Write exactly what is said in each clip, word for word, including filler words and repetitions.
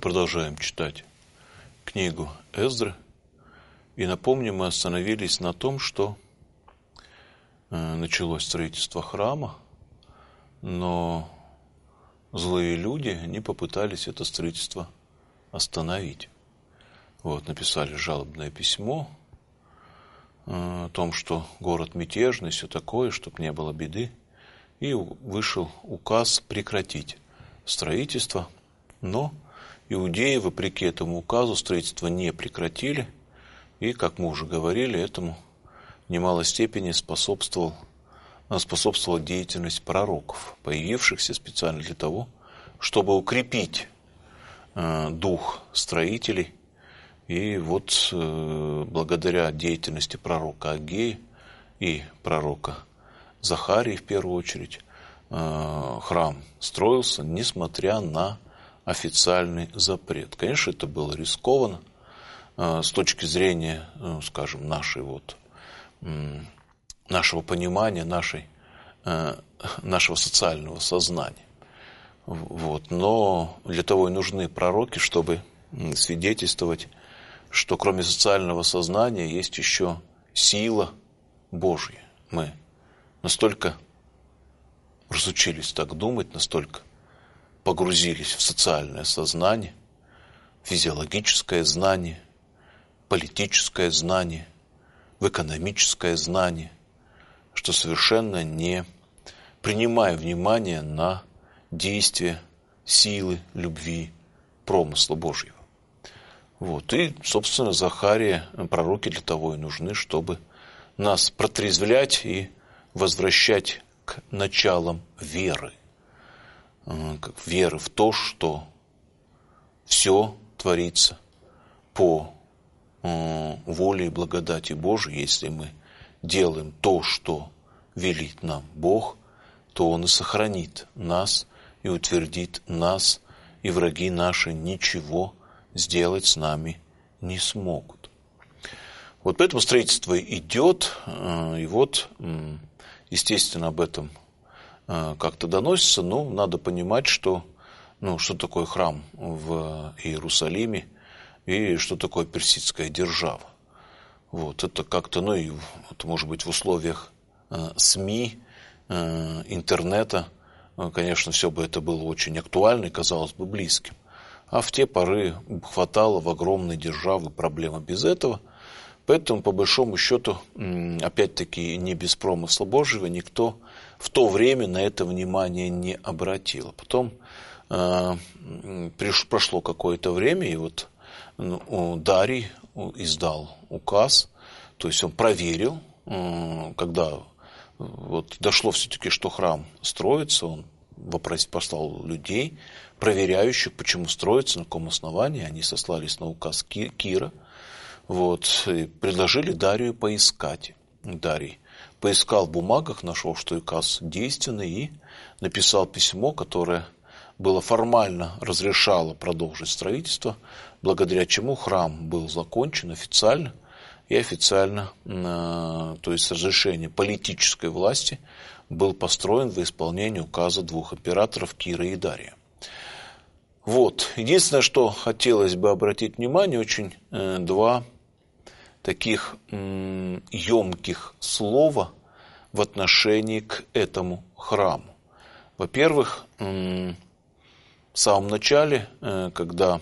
продолжаем читать книгу Эздры. И напомню, мы остановились на том, что началось строительство храма, но злые люди не попытались это строительство остановить. Вот, написали жалобное письмо о том, что город мятежный, все такое, чтобы не было беды. И вышел указ прекратить строительство, но иудеи, вопреки этому указу, строительство не прекратили. И, как мы уже говорили, этому в немалой степени способствовал, способствовала деятельность пророков, появившихся специально для того, чтобы укрепить э, дух строителей. И вот э, благодаря деятельности пророка Агея и пророка Захарии, в первую очередь, э, храм строился, несмотря на официальный запрет. Конечно, это было рискованно э, с точки зрения, ну, скажем, нашей вот, э, нашего понимания, нашей, э, нашего социального сознания. Вот. Но для того и нужны пророки, чтобы свидетельствовать, что кроме социального сознания есть еще сила Божья. Мы настолько разучились так думать, настолько погрузились в социальное сознание, физиологическое знание, политическое знание, в экономическое знание, что совершенно не принимая внимания на действие силы, любви, промысла Божьего. Вот. И, собственно, Захария, пророки для того и нужны, чтобы нас протрезвлять и возвращать к началам веры. Как веры в то, что все творится по воле и благодати Божией. Если мы делаем то, что велит нам Бог, то Он и сохранит нас, и утвердит нас, и враги наши ничего сделать с нами не смогут. Вот поэтому строительство идет, и вот, естественно, об этом как-то доносится, но надо понимать, что, ну, что такое храм в Иерусалиме и что такое персидская держава. Вот, это как-то, ну, и это может быть в условиях СМИ, интернета, конечно, все бы это было очень актуально и казалось бы близким. А в те поры хватало в огромной державы проблемы без этого. Поэтому, по большому счету, опять-таки, не без промысла Божьего, никто в то время на это внимание не обратил. Потом э, приш, прошло какое-то время, и вот ну, Дарий издал указ, то есть он проверил, э, когда вот дошло все-таки, что храм строится, он вопрос, послал людей, проверяющих, почему строится, на каком основании. Они сослались на указ Кира. Вот, и предложили Дарию поискать. Дарий поискал в бумагах, нашел, что указ действенный, и написал письмо, которое было формально разрешало продолжить строительство, благодаря чему храм был закончен официально, и официально, то есть с разрешения политической власти, был построен во исполнение указа двух императоров Кира и Дария. Вот. Единственное, что хотелось бы обратить внимание, очень э, два таких м, емких слова в отношении к этому храму. Во-первых, м, в самом начале, э, когда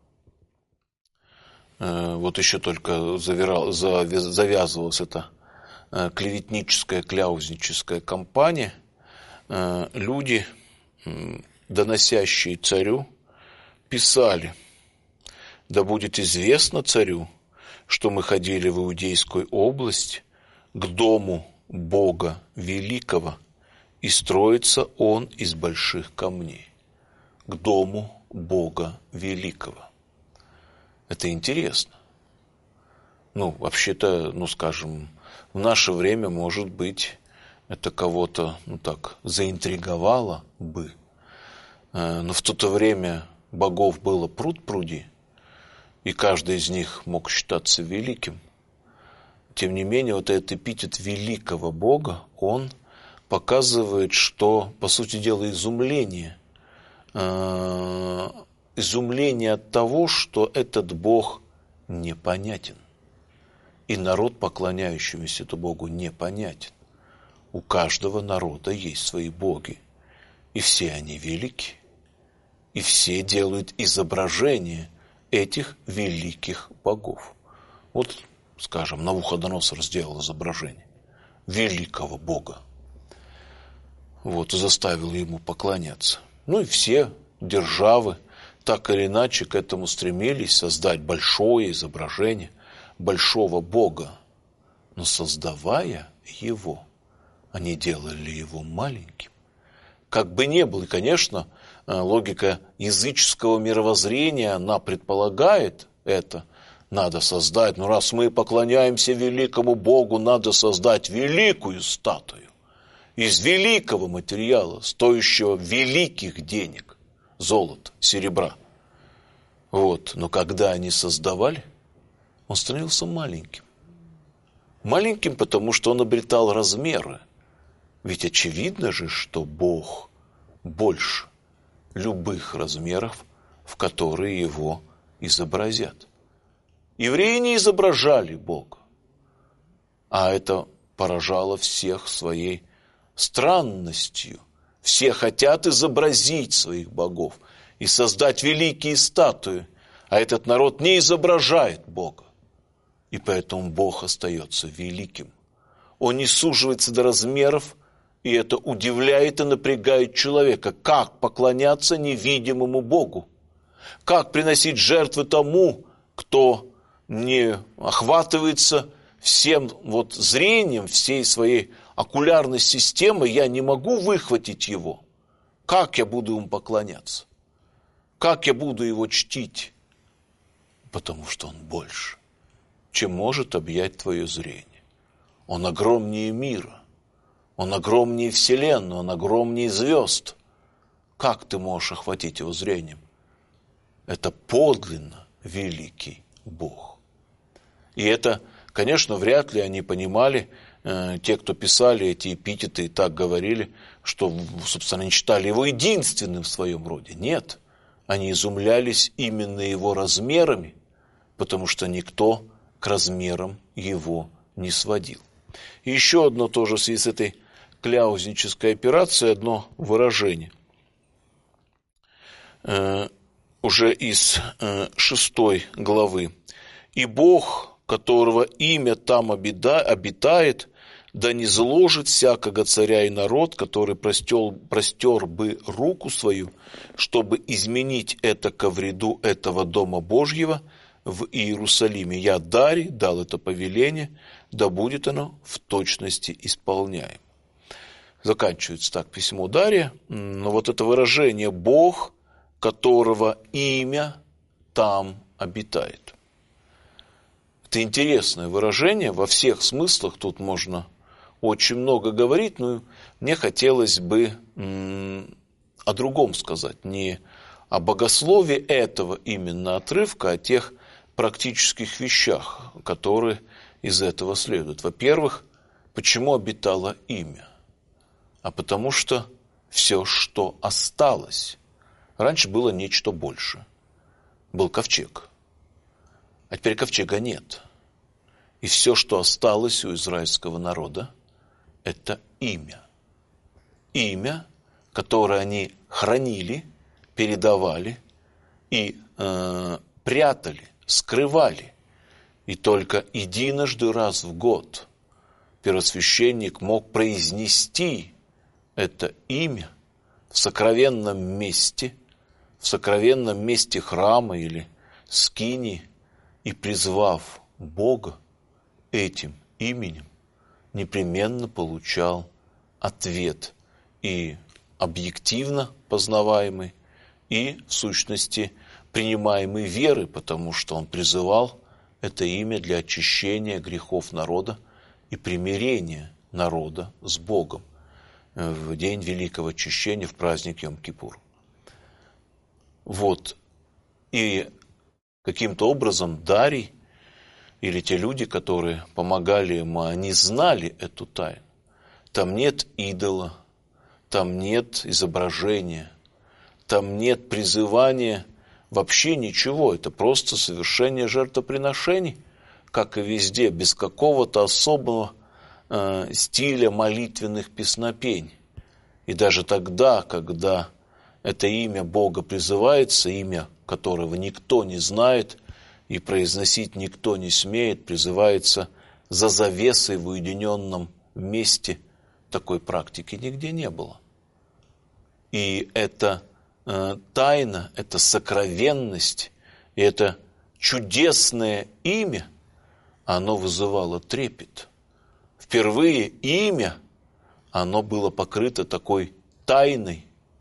э, вот еще только завирал, завяз, завязывалась эта э, клеветническая, кляузническая кампания, э, люди, э, доносящие царю, писали: «Да будет известно царю, что мы ходили в Иудейскую область к дому Бога Великого, и строится он из больших камней». К дому Бога Великого. Это интересно. Ну, вообще-то, ну, скажем, в наше время, может быть, это кого-то, ну, так, заинтриговало бы. Но в то время богов было пруд-пруди, и каждый из них мог считаться великим. Тем не менее, вот этот эпитет великого Бога, он показывает, что, по сути дела, изумление изумление от того, что этот Бог непонятен. И народ, поклоняющийся этому Богу, непонятен. У каждого народа есть свои боги. И все они велики. И все делают изображение этих великих богов. Вот, скажем, Навуходоносор сделал изображение великого Бога. Вот, и заставил ему поклоняться. Ну и все державы так или иначе к этому стремились, создать большое изображение большого Бога. Но создавая его, они делали его маленьким. Как бы ни было, и, конечно, логика языческого мировоззрения, она предполагает это. Надо создать, ну раз мы поклоняемся великому Богу, надо создать великую статую из великого материала, стоящего великих денег, золота, серебра. Вот. Но когда они создавали, он становился маленьким. Маленьким, потому что он обретал размеры. Ведь очевидно же, что Бог больше любых размеров, в которые его изобразят. Евреи не изображали Бога, а это поражало всех своей странностью. Все хотят изобразить своих богов и создать великие статуи, а этот народ не изображает Бога. И поэтому Бог остается великим. Он не суживается до размеров, и это удивляет и напрягает человека. Как поклоняться невидимому Богу? Как приносить жертвы тому, кто не охватывается всем вот зрением, всей своей окулярной системой, я не могу выхватить его. Как я буду ему поклоняться? Как я буду его чтить? Потому что он больше, чем может объять твое зрение. Он огромнее мира, он огромнее вселенной, он огромнее звезд. Как ты можешь охватить его зрением? Это подлинно великий Бог. И это, конечно, вряд ли они понимали, э, те, кто писали эти эпитеты и так говорили, что, собственно, они считали его единственным в своем роде. Нет, они изумлялись именно его размерами, потому что никто к размерам его не сводил. И еще одно тоже в связи с этой кляузнической операцией, одно выражение. Э, уже из э, шестой главы. «И Бог, которого имя там обита, обитает, да не зложит всякого царя и народ, который простер, простер бы руку свою, чтобы изменить это ко вреду этого Дома Божьего в Иерусалиме. Я Дарий дал это повеление, да будет оно в точности исполняемо». Заканчивается так письмо Дария, но вот это выражение «Бог, которого имя там обитает». Это интересное выражение, во всех смыслах тут можно очень много говорить, но мне хотелось бы м- о другом сказать, не о богословии этого именно отрывка, а о тех практических вещах, которые из этого следуют. Во-первых, почему обитало имя? А потому что все, что осталось, раньше было нечто большее. Был ковчег. А теперь ковчега нет. И все, что осталось у израильского народа, это имя. Имя, которое они хранили, передавали и э, прятали, скрывали. И только единожды раз в год первосвященник мог произнести это имя в сокровенном месте, в сокровенном месте храма или скинии, и, призвав Бога этим именем, непременно получал ответ и объективно познаваемый, и в сущности принимаемый веры, потому что он призывал это имя для очищения грехов народа и примирения народа с Богом в день великого очищения, в праздник Йом-Кипур. Вот. И каким-то образом Дарий или те люди, которые помогали ему, они знали эту тайну. Там нет идола, там нет изображения, там нет призывания вообще ничего, это просто совершение жертвоприношений, как и везде, без какого-то особого э, стиля молитвенных песнопений. И даже тогда, когда это имя Бога призывается, имя которого никто не знает и произносить никто не смеет, призывается за завесой в уединенном месте, такой практики нигде не было. И это э, тайна, это сокровенность, и это чудесное имя, оно вызывало трепет. Впервые имя, оно было покрыто такой тайной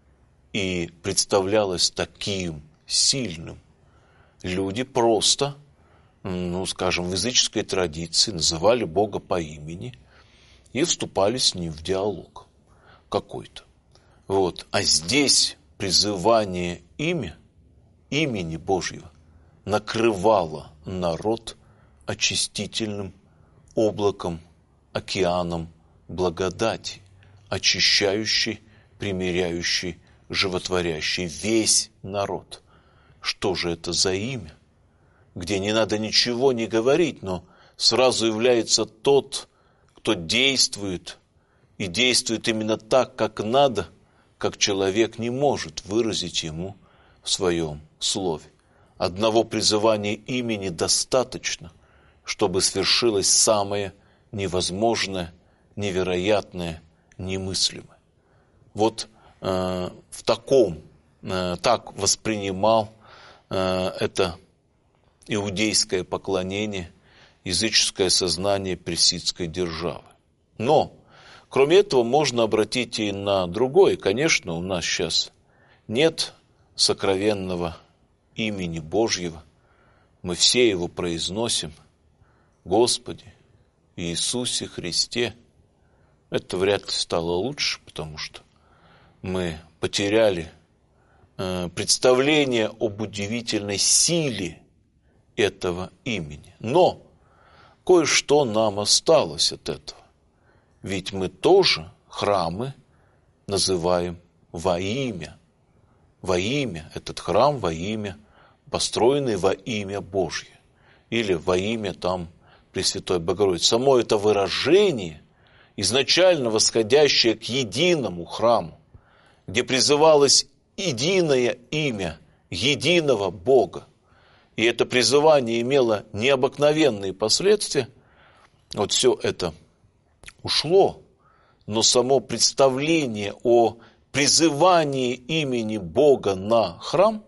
и представлялось таким сильным. Люди просто, ну, скажем, в языческой традиции называли Бога по имени и вступали с Ним в диалог какой-то. Вот. А здесь призывание имя, имени Божьего накрывало народ очистительным облаком, океаном благодати, очищающий, примиряющий, животворящий весь народ. Что же это за имя, где не надо ничего не говорить, но сразу является тот, кто действует, и действует именно так, как надо, как человек не может выразить ему в своем слове. Одного призывания имени достаточно, чтобы свершилось самое невозможное, невероятное, немыслимое. Вот э, в таком, э, так воспринимал э, это иудейское поклонение, языческое сознание персидской державы. Но, кроме этого, можно обратить и на другое. Конечно, у нас сейчас нет сокровенного имени Божьего. Мы все его произносим. Господи, Иисусе Христе. Это вряд ли стало лучше, потому что мы потеряли э, представление об удивительной силе этого имени. Но кое-что нам осталось от этого. Ведь мы тоже храмы называем во имя. Во имя. Этот храм во имя, построенный во имя Божье. Или во имя там Пресвятой Богородицы. Само это выражение, изначально восходящее к единому храму, где призывалось единое имя единого Бога, и это призывание имело необыкновенные последствия, вот все это ушло, но само представление о призывании имени Бога на храм,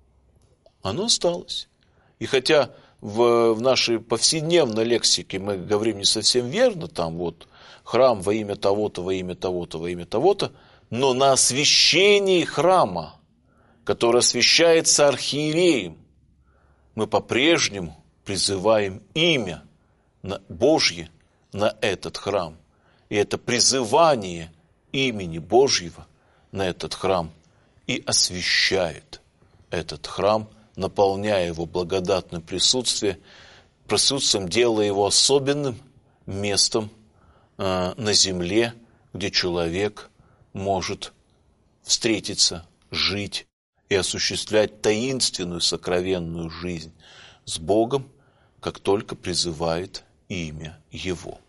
оно осталось. И хотя в, в нашей повседневной лексике мы говорим не совсем верно, там вот храм во имя того-то, во имя того-то, во имя того-то, но на освящении храма, который освящается архиереем, мы по-прежнему призываем имя Божье на этот храм. И это призывание имени Божьего на этот храм и освящает этот храм, наполняя его благодатным присутствием, присутствием, делая его особенным местом э, на земле, где человек может встретиться, жить и осуществлять таинственную сокровенную жизнь с Богом, как только призывает имя Его.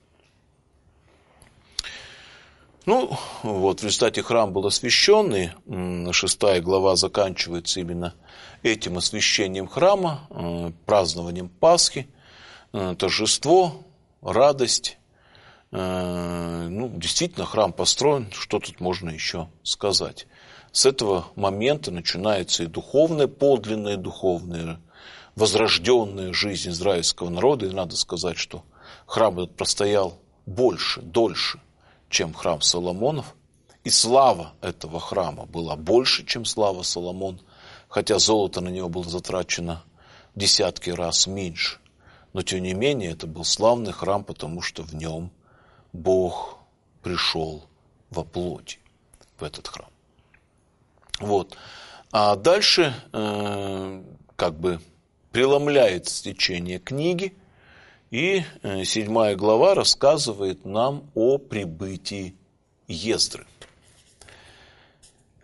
Ну, вот в результате храм был освящен, и шестая глава заканчивается именно этим освящением храма, празднованием Пасхи, торжество, радость. Ну, действительно, храм построен, что тут можно еще сказать. С этого момента начинается и духовная, подлинная духовная, возрожденная жизнь израильского народа. И надо сказать, что храм этот простоял больше, дольше, чем храм Соломонов. И слава этого храма была больше, чем слава Соломона, хотя золото на него было затрачено десятки раз меньше. Но, тем не менее, это был славный храм, потому что в нем Бог пришел во плоти, в этот храм. Вот. А дальше э, как бы преломляется течение книги, и э, седьмая глава рассказывает нам о прибытии Ездры.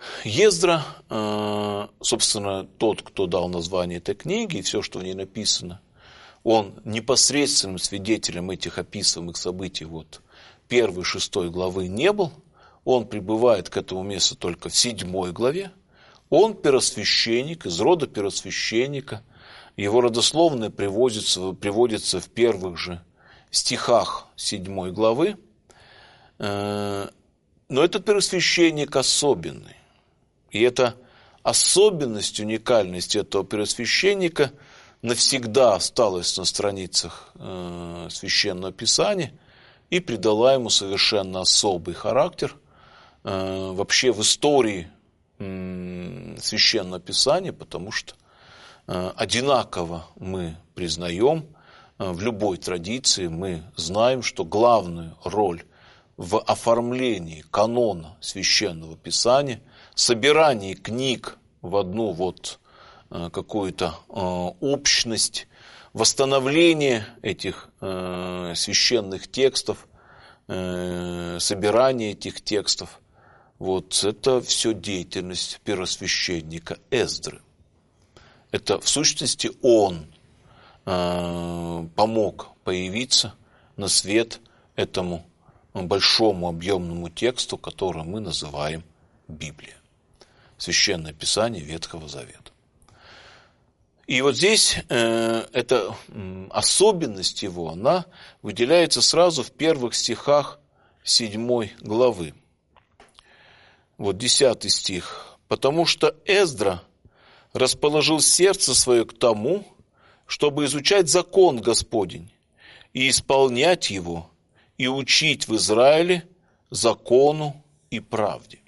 Ездра, собственно, тот, кто дал название этой книге и все, что в ней написано, он непосредственным свидетелем этих описываемых событий вот, первой, шестой главы не был. Он прибывает к этому месту только в седьмой главе. Он первосвященник, из рода первосвященника. Его родословное приводится, приводится в первых же стихах седьмой главы. Но этот первосвященник особенный. И эта особенность, уникальность этого первосвященника навсегда осталась на страницах Священного Писания и придала ему совершенно особый характер вообще в истории Священного Писания, потому что одинаково мы признаем, в любой традиции мы знаем, что главную роль в оформлении канона Священного Писания, собирании книг в одну вот какую-то общность, восстановление этих священных текстов, собирание этих текстов, вот это все деятельность первосвященника Эздры. Это в сущности он помог появиться на свет этому большому объемному тексту, который мы называем Библия, Священное Писание Ветхого Завета. И вот здесь э, эта особенность его, она выделяется сразу в первых стихах седьмой главы. Вот десятый стих. «Потому что Эздра расположил сердце свое к тому, чтобы изучать закон Господень и исполнять его, и учить в Израиле закону и правде».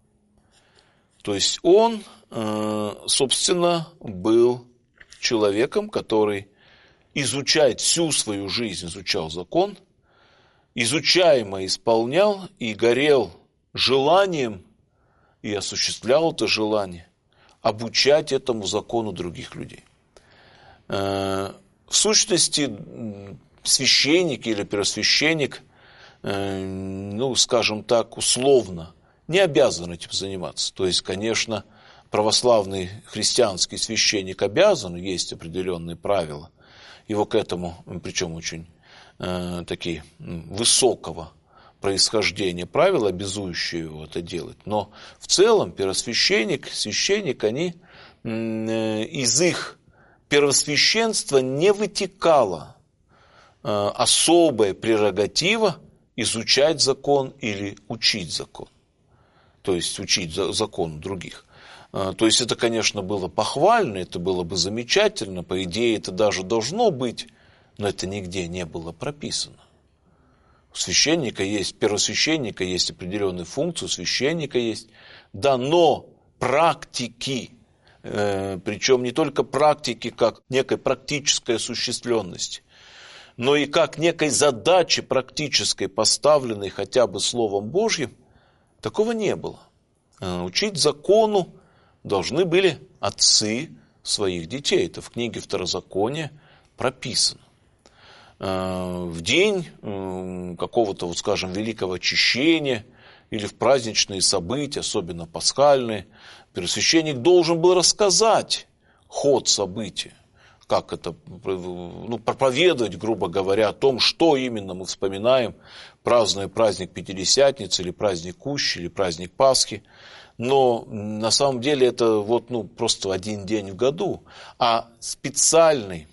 То есть он, э, собственно, был человеком, который изучает всю свою жизнь, изучал закон, изучаемо исполнял и горел желанием, и осуществлял это желание, обучать этому закону других людей. В сущности, священник или первосвященник, ну, скажем так, условно, не обязан этим заниматься. То есть, конечно, православный христианский священник обязан, есть определенные правила, его к этому, причем очень э, такие высокого происхождения правила, обязующие его это делать. Но в целом первосвященник, священник, они э, из их первосвященства не вытекала э, особая прерогатива изучать закон или учить закон. То есть учить закон других. То есть это, конечно, было похвально, это было бы замечательно, по идее это даже должно быть, но это нигде не было прописано. У священника есть, первосвященника есть определенные функции, у священника есть, да, но практики, э, причем не только практики как некой практической осуществленности, но и как некой задачи практической, поставленной хотя бы Словом Божьим, такого не было. Учить закону должны были отцы своих детей. Это в книге Второзакония прописано. В день какого-то, вот скажем, великого очищения или в праздничные события, особенно пасхальные, первосвященник должен был рассказать ход события, как это, ну, проповедовать, грубо говоря, о том, что именно мы вспоминаем, празднуя праздник Пятидесятницы, или праздник Кущи, или праздник Пасхи. Но на самом деле это вот, ну, просто один день в году, а специальной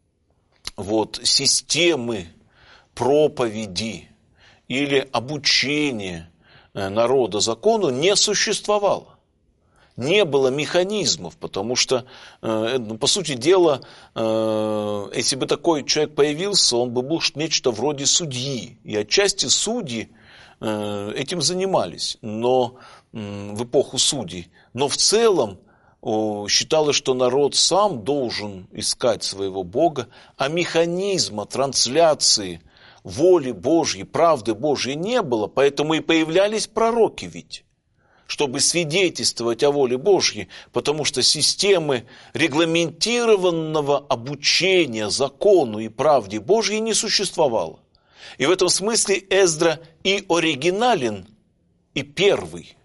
вот системы проповеди или обучения народа закону не существовало. Не было механизмов, потому что, по сути дела, если бы такой человек появился, он бы был нечто вроде судьи. И отчасти судьи этим занимались, но в эпоху судей. Но в целом считалось, что народ сам должен искать своего Бога, а механизма трансляции воли Божьей, правды Божьей не было, поэтому и появлялись пророки ведь, чтобы свидетельствовать о воле Божьей, потому что системы регламентированного обучения закону и правде Божьей не существовало. И в этом смысле Эздра и оригинален, и первый.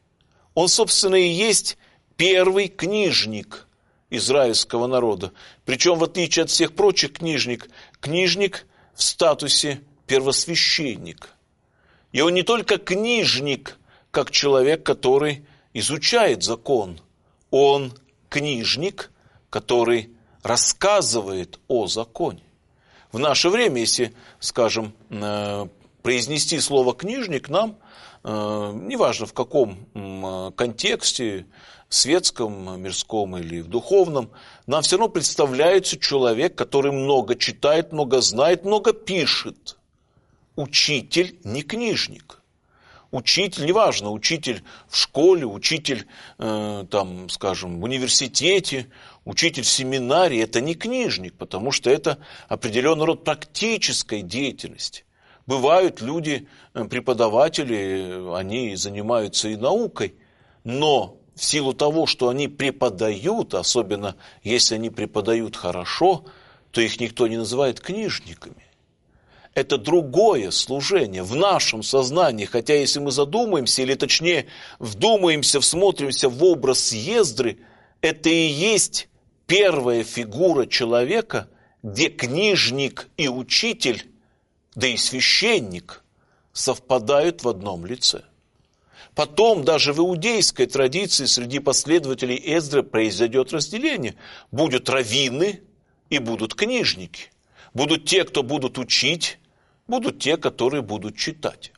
Он, собственно, и есть первый книжник израильского народа. Причем, в отличие от всех прочих книжник, книжник в статусе первосвященник. И он не только книжник, как человек, который изучает закон. Он книжник, который рассказывает о законе. В наше время, если, скажем, произнести слово «книжник», нам, неважно в каком контексте, светском, мирском или в духовном, нам все равно представляется человек, который много читает, много знает, много пишет. Учитель не книжник. Учитель, неважно, учитель в школе, учитель, э, там, скажем, в университете, учитель в семинарии, это не книжник, потому что это определенный род практической деятельности. Бывают люди, преподаватели, они занимаются и наукой, но в силу того, что они преподают, особенно если они преподают хорошо, то их никто не называет книжниками. Это другое служение в нашем сознании, хотя если мы задумаемся, или точнее вдумаемся, всмотримся в образ Ездры, это и есть первая фигура человека, где книжник и учитель, да и священник совпадают в одном лице. Потом даже в иудейской традиции среди последователей Эздры произойдет разделение. Будут раввины и будут книжники. Будут те, кто будут учить, будут те, которые будут читать.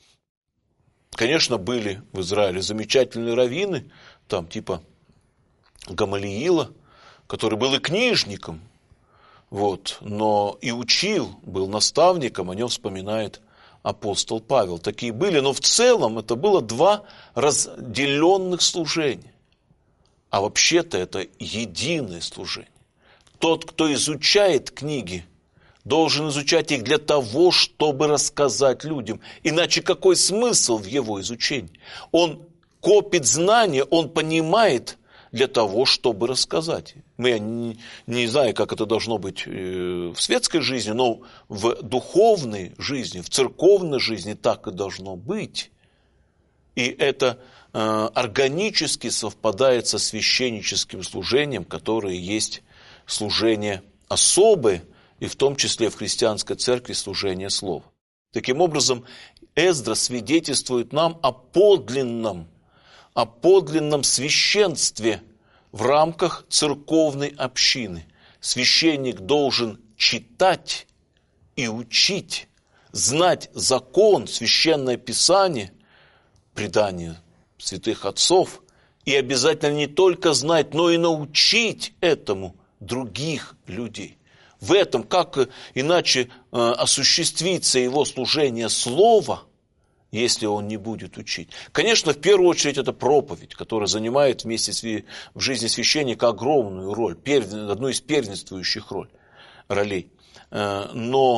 Конечно, были в Израиле замечательные раввины, там типа Гамалиила, который был и книжником, вот, но и учил, был наставником, о нем вспоминает апостол Павел. Такие были, но в целом это было два разделенных служения. А вообще-то это единое служение. Тот, кто изучает книги, должен изучать их для того, чтобы рассказать людям. Иначе какой смысл в его изучении? Он копит знания, он понимает для того, чтобы рассказать. Я не, не знаю, как это должно быть в светской жизни, но в духовной жизни, в церковной жизни так и должно быть. И это э, органически совпадает со священническим служением, которое есть служение особое, и в том числе в христианской церкви служение слова. Таким образом, Эздра свидетельствует нам о подлинном, о подлинном священстве в рамках церковной общины. Священник должен читать и учить, знать закон, священное писание, предание святых отцов, и обязательно не только знать, но и научить этому других людей. В этом, как иначе э, осуществится его служение слова, если он не будет учить. Конечно, в первую очередь это проповедь, которая занимает вместе с, в жизни священника огромную роль, одну из первенствующих роль, ролей. Э,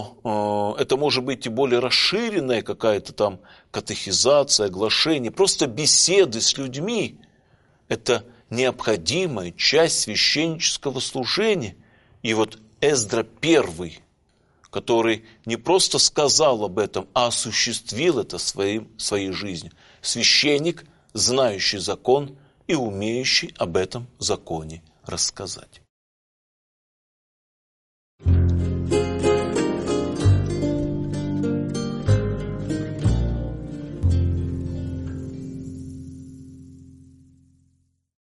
но э, это может быть и более расширенная какая-то там катехизация, оглашение, просто беседы с людьми. Это необходимая часть священнического служения. И вот Эздра первый, который не просто сказал об этом, а осуществил это своим, своей жизнью. Священник, знающий закон и умеющий об этом законе рассказать.